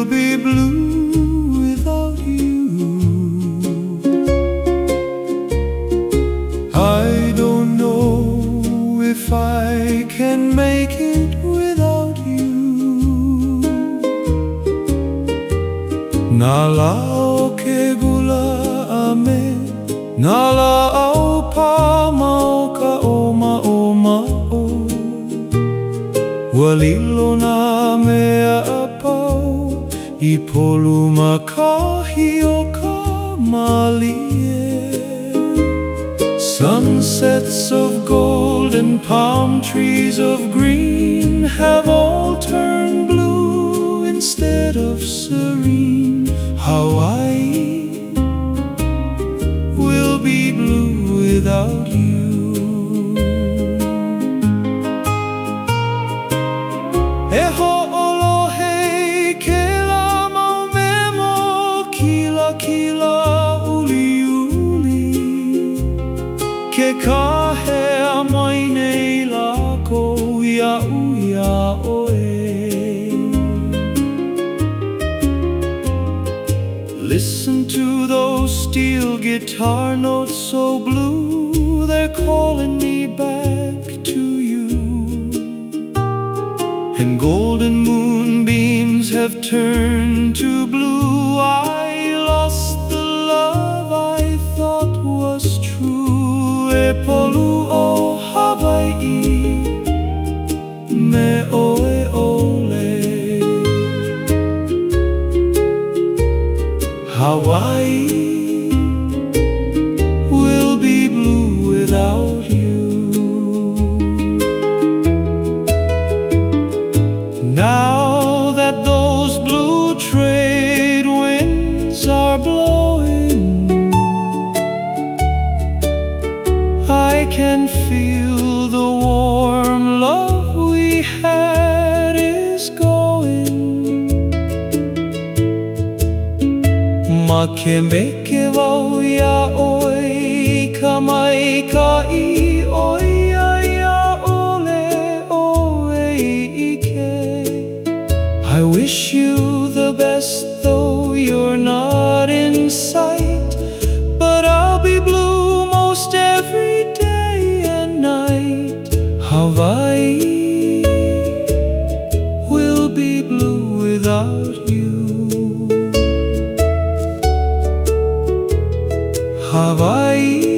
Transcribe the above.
will be blue without you. I don't know if I can make it without you. Nalao ke gula ame, nalao pa mau ka oma oma o. Walilo na mea apau, I polu makahi o ka malie. Sunsets of gold and palm trees of green have all turned blue instead of serene. Hawaii will be blue without you. E ho'olohe ke la mau memo, kila kila uli uli. Ke kahe a mai nei lako ia'u ia'oe. Listen to those steel guitar notes so blue, they're calling me back to you. And golden moonbeams have turned to blue. I lost the love I thought was true. E polu o Hawaii, me oe ole. Hawaii will be blue without you. Now that those blue trade winds are blowing, I can feel the warm love we had is going. Ma ke meke wau ia'oe, ka mai ka I oia ia'ole oe ike. I wish you the best though you're not in sight, but I'll be blue most every day and night. Hawaii will be blue without you. Hawaii